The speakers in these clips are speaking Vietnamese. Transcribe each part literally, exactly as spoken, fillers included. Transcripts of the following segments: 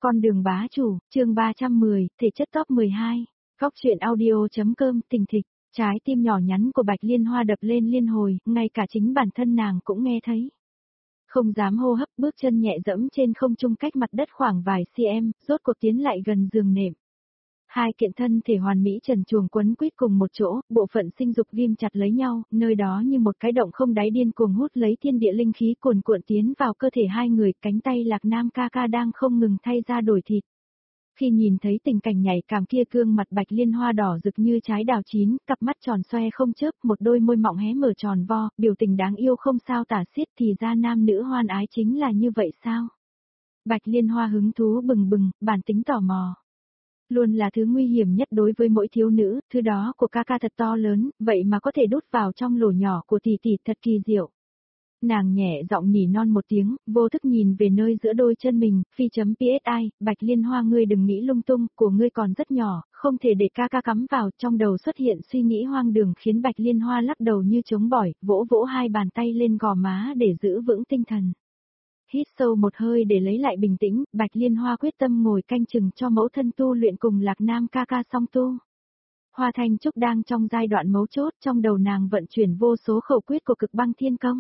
Con đường bá chủ, chương ba trăm mười, thể chất top mười hai. Góc truyện audio.com tình thịch, trái tim nhỏ nhắn của Bạch Liên Hoa đập lên liên hồi, ngay cả chính bản thân nàng cũng nghe thấy. Không dám hô hấp, bước chân nhẹ dẫm trên không trung cách mặt đất khoảng vài cm, rốt cuộc tiến lại gần giường nệm. Hai kiện thân thể hoàn mỹ trần truồng quấn quýt cùng một chỗ, bộ phận sinh dục ghim chặt lấy nhau, nơi đó như một cái động không đáy điên cuồng hút lấy thiên địa linh khí cuồn cuộn tiến vào cơ thể hai người, cánh tay Lạc Nam ca ca đang không ngừng thay ra đổi thịt. Khi nhìn thấy tình cảnh nhảy cảm kia, gương mặt Bạch Liên Hoa đỏ rực như trái đào chín, cặp mắt tròn xoe không chớp, một đôi môi mọng hé mở tròn vo, biểu tình đáng yêu không sao tả xiết, thì ra nam nữ hoan ái chính là như vậy sao? Bạch Liên Hoa hứng thú bừng bừng, bản tính tò mò. Luôn là thứ nguy hiểm nhất đối với mỗi thiếu nữ, thứ đó của ca ca thật to lớn, vậy mà có thể đút vào trong lỗ nhỏ của tỷ tỷ, thật kỳ diệu. Nàng nhẹ giọng nỉ non một tiếng, vô thức nhìn về nơi giữa đôi chân mình, phi.psi, Bạch Liên Hoa ngươi đừng nghĩ lung tung, của ngươi còn rất nhỏ, không thể để ca ca cắm vào, trong đầu xuất hiện suy nghĩ hoang đường khiến Bạch Liên Hoa lắc đầu như trống bỏi, vỗ vỗ hai bàn tay lên gò má để giữ vững tinh thần. Hít sâu một hơi để lấy lại bình tĩnh, Bạch Liên Hoa quyết tâm ngồi canh chừng cho mẫu thân tu luyện cùng Lạc Nam ca ca song tu. Hoa Thanh Trúc đang trong giai đoạn mấu chốt, trong đầu nàng vận chuyển vô số khẩu quyết của Cực Băng Thiên Công.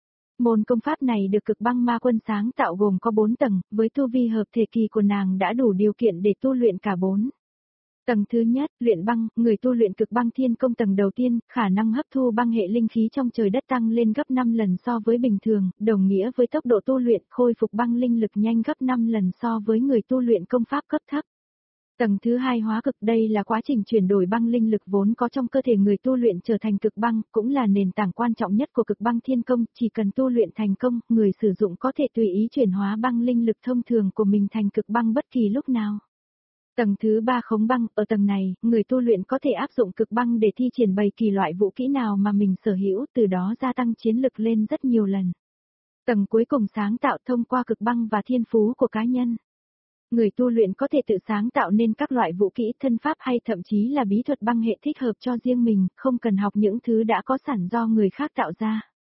Môn công pháp này được Cực Băng Ma Quân sáng tạo gồm có bốn tầng, với tu vi hợp thể kỳ của nàng đã đủ điều kiện để tu luyện cả bốn. Tầng thứ nhất, luyện băng, người tu luyện Cực Băng Thiên Công tầng đầu tiên, khả năng hấp thu băng hệ linh khí trong trời đất tăng lên gấp năm lần so với bình thường, đồng nghĩa với tốc độ tu luyện khôi phục băng linh lực nhanh gấp năm lần so với người tu luyện công pháp cấp thấp. Tầng thứ hai, hóa cực, đây là quá trình chuyển đổi băng linh lực vốn có trong cơ thể người tu luyện trở thành cực băng, cũng là nền tảng quan trọng nhất của Cực Băng Thiên Công, chỉ cần tu luyện thành công, người sử dụng có thể tùy ý chuyển hóa băng linh lực thông thường của mình thành cực băng bất kỳ lúc nào. Tầng thứ ba, khống băng, ở tầng này, người tu luyện có thể áp dụng cực băng để thi triển bày kỳ loại vũ kỹ nào mà mình sở hữu, từ đó gia tăng chiến lực lên rất nhiều lần. Tầng cuối cùng, sáng tạo, thông qua cực băng và thiên phú của cá nhân. Người tu luyện có thể tự sáng tạo nên các loại vũ kỹ, thân pháp hay thậm chí là bí thuật băng hệ thích hợp cho riêng mình, không cần học những thứ đã có sẵn do người khác tạo ra.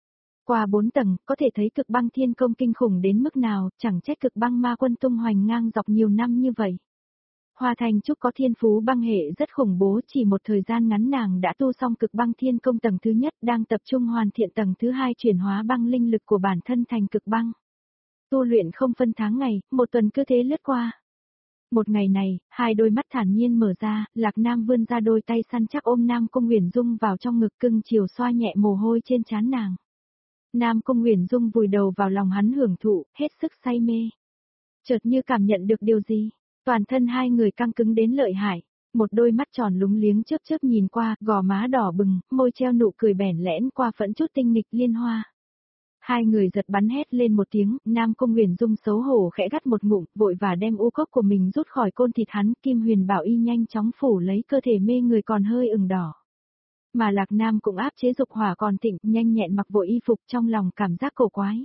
Qua bốn tầng, có thể thấy Cực Băng Thiên Công kinh khủng đến mức nào, chẳng trách Cực Băng Ma Quân tung hoành ngang dọc nhiều năm như vậy. Hoa Thanh Trúc có thiên phú băng hệ rất khủng bố, chỉ một thời gian ngắn nàng đã tu xong Cực Băng Thiên Công tầng thứ nhất, đang tập trung hoàn thiện tầng thứ hai, chuyển hóa băng linh lực của bản thân thành cực băng. Tu luyện không phân tháng ngày, một tuần cứ thế lướt qua. Một ngày này, hai đôi mắt thản nhiên mở ra, Lạc Nam vươn ra đôi tay săn chắc ôm Nam Cung Uyển Dung vào trong ngực, cưng chiều xoa nhẹ mồ hôi trên trán nàng. Nam Cung Uyển Dung vùi đầu vào lòng hắn hưởng thụ, hết sức say mê. Chợt như cảm nhận được điều gì, toàn thân hai người căng cứng đến lợi hại, một đôi mắt tròn lúng liếng chớp chớp nhìn qua, gò má đỏ bừng, môi treo nụ cười bẽn lẽn qua phẫn chút tinh nghịch Liên Hoa. Hai người giật bắn hét lên một tiếng, Nam Cung Uyển Dung xấu hổ khẽ gắt một ngụm, vội và đem u cốc của mình rút khỏi côn thịt hắn, Kim Huyền Bảo Y nhanh chóng phủ lấy cơ thể mê người còn hơi ửng đỏ. Mà Lạc Nam cũng áp chế dục hỏa còn thịnh, nhanh nhẹn mặc vội y phục, trong lòng cảm giác cổ quái.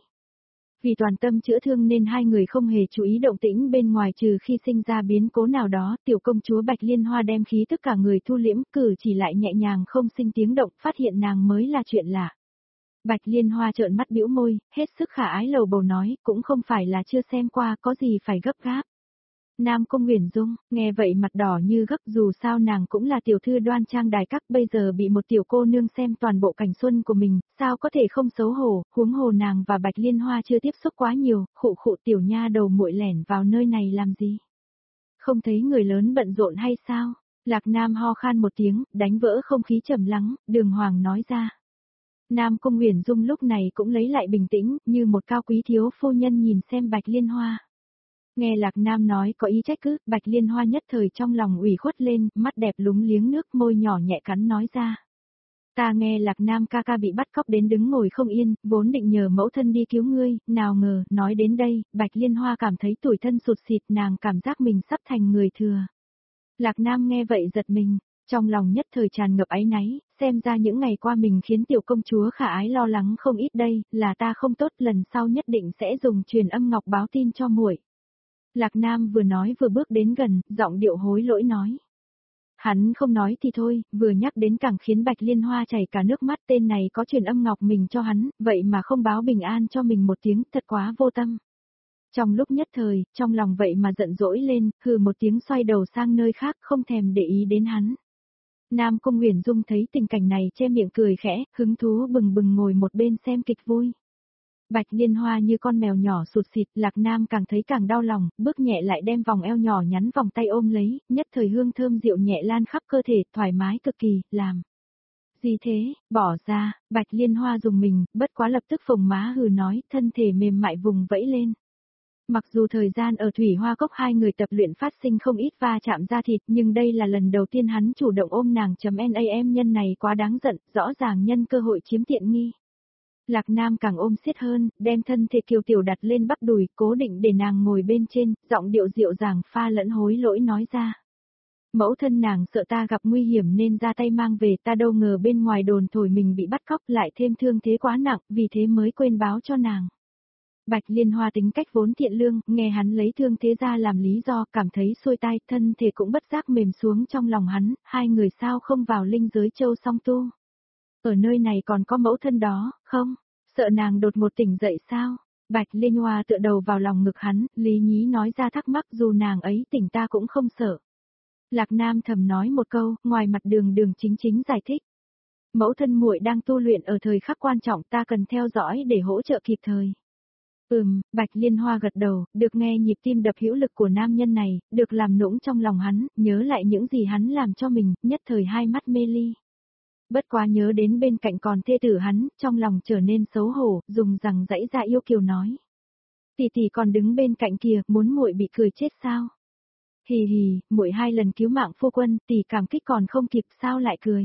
Vì toàn tâm chữa thương nên hai người không hề chú ý động tĩnh bên ngoài, trừ khi sinh ra biến cố nào đó, tiểu công chúa Bạch Liên Hoa đem khí tất cả người thu liễm, cử chỉ lại nhẹ nhàng không sinh tiếng động, phát hiện nàng mới là chuyện lạ. Bạch Liên Hoa trợn mắt bĩu môi, hết sức khả ái lầu bầu nói, cũng không phải là chưa xem qua, có gì phải gấp gáp. Nam Cung Uyển Dung, nghe vậy mặt đỏ như gấp, dù sao nàng cũng là tiểu thư đoan trang đài các, bây giờ bị một tiểu cô nương xem toàn bộ cảnh xuân của mình, sao có thể không xấu hổ, huống hồ nàng và Bạch Liên Hoa chưa tiếp xúc quá nhiều, khụ khụ tiểu nha đầu muội lẻn vào nơi này làm gì? Không thấy người lớn bận rộn hay sao? Lạc Nam ho khan một tiếng, đánh vỡ không khí trầm lắng, Đường Hoàng nói ra. Nam Cung Uyển Dung lúc này cũng lấy lại bình tĩnh, như một cao quý thiếu phu nhân nhìn xem Bạch Liên Hoa. Nghe Lạc Nam nói có ý trách cứ, Bạch Liên Hoa nhất thời trong lòng ủy khuất lên, mắt đẹp lúng liếng nước, môi nhỏ nhẹ cắn nói ra. Ta nghe Lạc Nam ca ca bị bắt cóc đến đứng ngồi không yên, vốn định nhờ mẫu thân đi cứu ngươi, nào ngờ, nói đến đây, Bạch Liên Hoa cảm thấy tủi thân sụt xịt, nàng cảm giác mình sắp thành người thừa. Lạc Nam nghe vậy giật mình. Trong lòng nhất thời tràn ngập áy náy, xem ra những ngày qua mình khiến tiểu công chúa khả ái lo lắng không ít đây, là ta không tốt, lần sau nhất định sẽ dùng truyền âm ngọc báo tin cho muội. Lạc Nam vừa nói vừa bước đến gần, giọng điệu hối lỗi nói. Hắn không nói thì thôi, vừa nhắc đến càng khiến Bạch Liên Hoa chảy cả nước mắt, tên này có truyền âm ngọc mình cho hắn, vậy mà không báo bình an cho mình một tiếng, thật quá vô tâm. Trong lúc nhất thời, trong lòng vậy mà giận dỗi lên, hừ một tiếng xoay đầu sang nơi khác không thèm để ý đến hắn. Nam Cung Uyển Dung thấy tình cảnh này che miệng cười khẽ, hứng thú bừng bừng ngồi một bên xem kịch vui. Bạch Liên Hoa như con mèo nhỏ sụt sịt, Lạc Nam càng thấy càng đau lòng, bước nhẹ lại đem vòng eo nhỏ nhắn vòng tay ôm lấy, nhất thời hương thơm dịu nhẹ lan khắp cơ thể, thoải mái cực kỳ, làm. Gì thế, bỏ ra, Bạch Liên Hoa dùng mình, bất quá lập tức phồng má hừ nói, thân thể mềm mại vùng vẫy lên. Mặc dù thời gian ở Thủy Hoa Cốc hai người tập luyện phát sinh không ít va chạm da thịt, nhưng đây là lần đầu tiên hắn chủ động ôm nàng chấm nam nhân này quá đáng giận, rõ ràng nhân cơ hội chiếm tiện nghi. Lạc Nam càng ôm siết hơn, đem thân thể kiều tiểu đặt lên bắp đùi, cố định để nàng ngồi bên trên, giọng điệu dịu dàng pha lẫn hối lỗi nói ra. Mẫu thân nàng sợ ta gặp nguy hiểm nên ra tay mang về, ta đâu ngờ bên ngoài đồn thổi mình bị bắt cóc lại thêm thương thế quá nặng, vì thế mới quên báo cho nàng. Bạch Liên Hoa tính cách vốn thiện lương, nghe hắn lấy thương thế ra làm lý do, cảm thấy xuôi tai, thân thể cũng bất giác mềm xuống trong lòng hắn, hai người sao không vào linh giới châu song tu. Ở nơi này còn có mẫu thân đó, không? Sợ nàng đột một tỉnh dậy sao? Bạch Liên Hoa tựa đầu vào lòng ngực hắn, Lý Nhí nói ra thắc mắc dù nàng ấy tỉnh ta cũng không sợ. Lạc Nam thầm nói một câu, ngoài mặt đường đường chính chính giải thích. Mẫu thân muội đang tu luyện ở thời khắc quan trọng ta cần theo dõi để hỗ trợ kịp thời. Ừm, Bạch Liên Hoa gật đầu, được nghe nhịp tim đập hữu lực của nam nhân này, được làm nũng trong lòng hắn, nhớ lại những gì hắn làm cho mình, nhất thời hai mắt mê ly. Bất quá nhớ đến bên cạnh còn thê tử hắn, trong lòng trở nên xấu hổ, dùng rằng dãy ra yêu kiều nói. Tỷ tỷ còn đứng bên cạnh kìa, muốn muội bị cười chết sao? Hì hì, muội hai lần cứu mạng phu quân, tỷ cảm kích còn không kịp sao lại cười.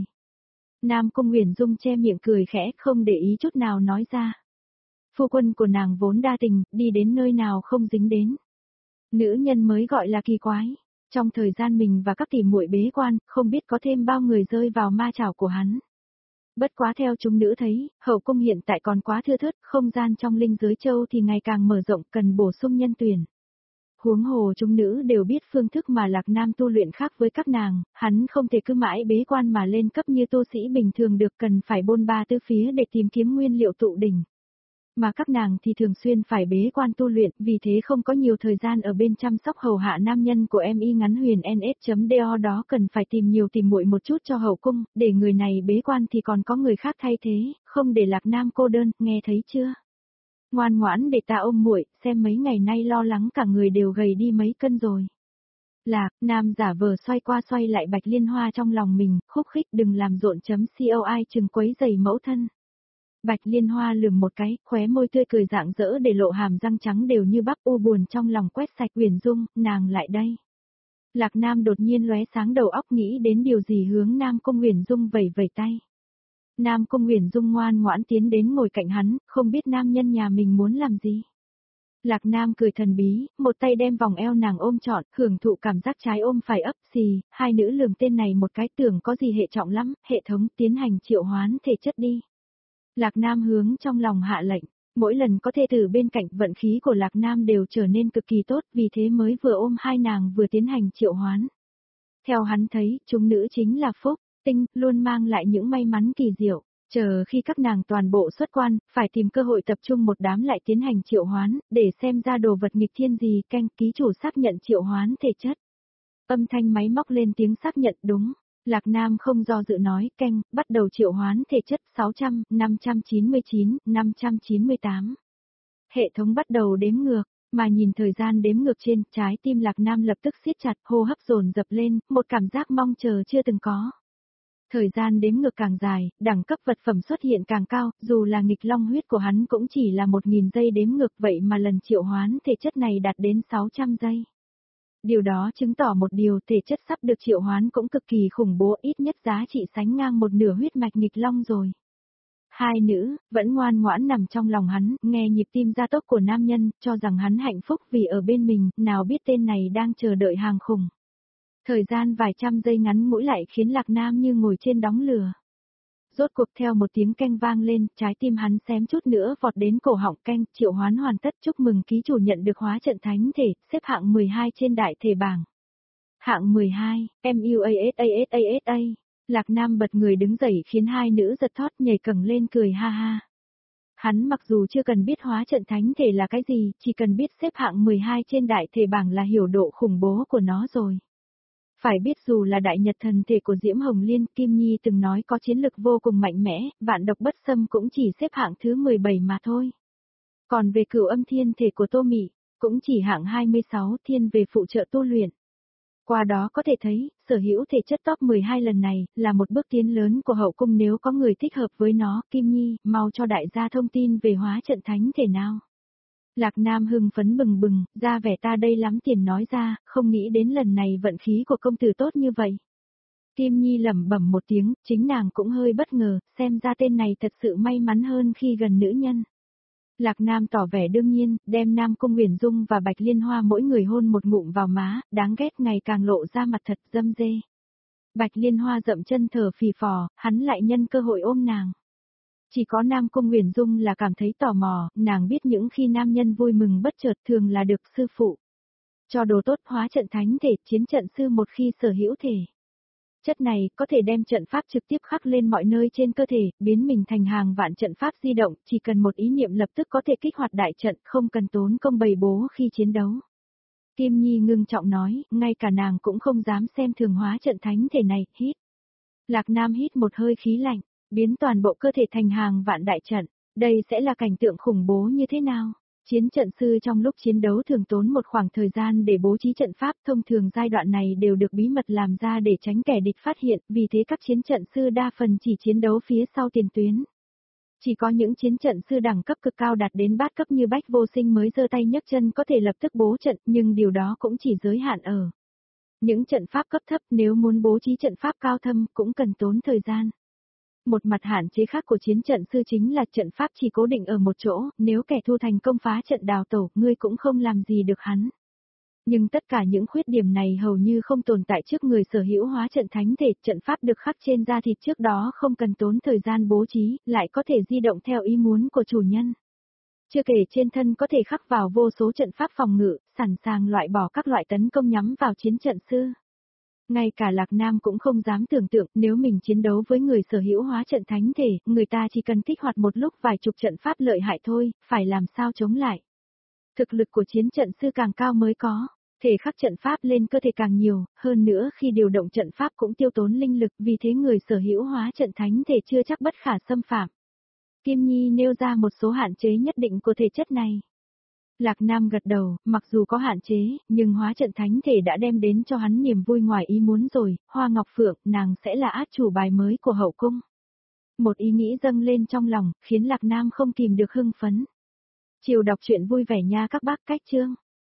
Nam Cung Uyển Dung che miệng cười khẽ, không để ý chút nào nói ra. Phu quân của nàng vốn đa tình, đi đến nơi nào không dính đến. Nữ nhân mới gọi là kỳ quái. Trong thời gian mình và các tỷ muội bế quan, không biết có thêm bao người rơi vào ma chảo của hắn. Bất quá theo chúng nữ thấy, hậu cung hiện tại còn quá thưa thớt, không gian trong linh giới châu thì ngày càng mở rộng, cần bổ sung nhân tuyển. Huống hồ chúng nữ đều biết phương thức mà Lạc Nam tu luyện khác với các nàng, hắn không thể cứ mãi bế quan mà lên cấp như tu sĩ bình thường được, cần phải bôn ba tứ phía để tìm kiếm nguyên liệu tụ đỉnh. Mà các nàng thì thường xuyên phải bế quan tu luyện, vì thế không có nhiều thời gian ở bên chăm sóc hầu hạ nam nhân của em y ngắn huyền en ét.do đó, cần phải tìm nhiều tìm muội một chút cho hậu cung, để người này bế quan thì còn có người khác thay thế, không để Lạc Nam cô đơn, nghe thấy chưa? Ngoan ngoãn để ta ôm muội, xem mấy ngày nay lo lắng cả người đều gầy đi mấy cân rồi. Lạc Nam giả vờ xoay qua xoay lại Bạch Liên Hoa trong lòng mình, khúc khích đừng làm rộn chấm coi chừng quấy giày mẫu thân. Bạch Liên Hoa lườm một cái, khóe môi tươi cười rạng rỡ để lộ hàm răng trắng đều như bắp, u buồn trong lòng quét sạch. Uyển Dung, nàng lại đây. Lạc Nam đột nhiên lóe sáng đầu óc nghĩ đến điều gì hướng Nam Cung Uyển Dung vẩy vẩy tay. Nam Cung Uyển Dung ngoan ngoãn tiến đến ngồi cạnh hắn, không biết nam nhân nhà mình muốn làm gì. Lạc Nam cười thần bí, một tay đem vòng eo nàng ôm trọn, hưởng thụ cảm giác trái ôm phải ấp xì, hai nữ lườm tên này một cái, tưởng có gì hệ trọng lắm, hệ thống tiến hành triệu hoán thể chất đi. Lạc Nam hướng trong lòng hạ lệnh, mỗi lần có thê tử bên cạnh vận khí của Lạc Nam đều trở nên cực kỳ tốt, vì thế mới vừa ôm hai nàng vừa tiến hành triệu hoán. Theo hắn thấy, chúng nữ chính là phúc, tinh, luôn mang lại những may mắn kỳ diệu, chờ khi các nàng toàn bộ xuất quan, phải tìm cơ hội tập trung một đám lại tiến hành triệu hoán, để xem ra đồ vật nghịch thiên gì. Canh, ký chủ xác nhận triệu hoán thể chất. Âm thanh máy móc lên tiếng xác nhận đúng. Lạc Nam không do dự nói, canh, bắt đầu triệu hoán thể chất sáu trăm, năm trăm chín mươi chín, năm trăm chín mươi tám. Hệ thống bắt đầu đếm ngược, mà nhìn thời gian đếm ngược trên, trái tim Lạc Nam lập tức siết chặt, hô hấp dồn dập lên, một cảm giác mong chờ chưa từng có. Thời gian đếm ngược càng dài, đẳng cấp vật phẩm xuất hiện càng cao, dù là nghịch long huyết của hắn cũng chỉ là một nghìn giây đếm ngược, vậy mà lần triệu hoán thể chất này đạt đến sáu trăm giây. Điều đó chứng tỏ một điều, thể chất sắp được triệu hoán cũng cực kỳ khủng bố, ít nhất giá trị sánh ngang một nửa huyết mạch nghịch long rồi. Hai nữ, vẫn ngoan ngoãn nằm trong lòng hắn, nghe nhịp tim gia tốc của nam nhân, cho rằng hắn hạnh phúc vì ở bên mình, nào biết tên này đang chờ đợi hàng khủng. Thời gian vài trăm giây ngắn ngủi lại khiến Lạc Nam như ngồi trên đống lửa. Rốt cuộc theo một tiếng canh vang lên, trái tim hắn xém chút nữa vọt đến cổ họng. Canh, triệu hoán hoàn tất, chúc mừng ký chủ nhận được hóa trận thánh thể, xếp hạng mười hai trên đại thể bảng. Hạng mười hai, em u a s a s a s a. Lạc Nam bật người đứng dậy khiến hai nữ giật thót nhảy cẳng lên cười ha ha. Hắn mặc dù chưa cần biết hóa trận thánh thể là cái gì, chỉ cần biết xếp hạng mười hai trên đại thể bảng là hiểu độ khủng bố của nó rồi. Phải biết dù là đại nhật thần thể của Diễm Hồng Liên, Kim Nhi từng nói có chiến lực vô cùng mạnh mẽ, vạn độc bất xâm cũng chỉ xếp hạng thứ mười bảy mà thôi. Còn về cửu âm thiên thể của Tô Mị, cũng chỉ hạng hai mươi sáu, thiên về phụ trợ tu luyện. Qua đó có thể thấy, sở hữu thể chất top mười hai lần này, là một bước tiến lớn của hậu cung nếu có người thích hợp với nó. Kim Nhi, mau cho đại gia thông tin về hóa trận thánh thể nào. Lạc Nam hưng phấn bừng bừng, ra vẻ ta đây lắm tiền nói ra, không nghĩ đến lần này vận khí của công tử tốt như vậy. Kim Nhi lẩm bẩm một tiếng, chính nàng cũng hơi bất ngờ, xem ra tên này thật sự may mắn hơn khi gần nữ nhân. Lạc Nam tỏ vẻ đương nhiên, đem Nam Cung Huyền Dung và Bạch Liên Hoa mỗi người hôn một ngụm vào má, đáng ghét ngày càng lộ ra mặt thật dâm dê. Bạch Liên Hoa dậm chân thở phì phò, hắn lại nhân cơ hội ôm nàng. Chỉ có Nam Cung Huyền Dung là cảm thấy tò mò, nàng biết những khi nam nhân vui mừng bất chợt thường là được sư phụ cho đồ tốt hóa trận thánh thể, chiến trận sư một khi sở hữu thể. Chất này có thể đem trận pháp trực tiếp khắc lên mọi nơi trên cơ thể, biến mình thành hàng vạn trận pháp di động, chỉ cần một ý niệm lập tức có thể kích hoạt đại trận, không cần tốn công bày bố khi chiến đấu. Kim Nhi ngưng trọng nói, ngay cả nàng cũng không dám xem thường hóa trận thánh thể này, hít. Lạc Nam hít một hơi khí lạnh, biến toàn bộ cơ thể thành hàng vạn đại trận, đây sẽ là cảnh tượng khủng bố như thế nào? Chiến trận sư trong lúc chiến đấu thường tốn một khoảng thời gian để bố trí trận pháp, thông thường giai đoạn này đều được bí mật làm ra để tránh kẻ địch phát hiện, vì thế các chiến trận sư đa phần chỉ chiến đấu phía sau tiền tuyến. Chỉ có những chiến trận sư đẳng cấp cực cao đạt đến bát cấp như Bách Vô Sinh mới giơ tay nhấc chân có thể lập tức bố trận, nhưng điều đó cũng chỉ giới hạn ở những trận pháp cấp thấp, nếu muốn bố trí trận pháp cao thâm cũng cần tốn thời gian. Một mặt hạn chế khác của chiến trận sư chính là trận pháp chỉ cố định ở một chỗ, nếu kẻ thù thành công phá trận đào tẩu, ngươi cũng không làm gì được hắn. Nhưng tất cả những khuyết điểm này hầu như không tồn tại trước người sở hữu hóa trận thánh thể, trận pháp được khắc trên da thịt trước đó không cần tốn thời gian bố trí, lại có thể di động theo ý muốn của chủ nhân. Chưa kể trên thân có thể khắc vào vô số trận pháp phòng ngự, sẵn sàng loại bỏ các loại tấn công nhắm vào chiến trận sư. Ngay cả Lạc Nam cũng không dám tưởng tượng nếu mình chiến đấu với người sở hữu hóa trận thánh thể, người ta chỉ cần kích hoạt một lúc vài chục trận pháp lợi hại thôi, phải làm sao chống lại. Thực lực của chiến trận sư càng cao mới có, thể khắc trận pháp lên cơ thể càng nhiều, hơn nữa khi điều động trận pháp cũng tiêu tốn linh lực, vì thế người sở hữu hóa trận thánh thể chưa chắc bất khả xâm phạm. Kim Nhi nêu ra một số hạn chế nhất định của thể chất này. Lạc Nam gật đầu, mặc dù có hạn chế, nhưng hóa trận thánh thể đã đem đến cho hắn niềm vui ngoài ý muốn rồi, Hoa Ngọc Phượng, nàng sẽ là át chủ bài mới của hậu cung. Một ý nghĩ dâng lên trong lòng, khiến Lạc Nam không kìm được hưng phấn. Chiều đọc truyện vui vẻ nha các bác, cách chương.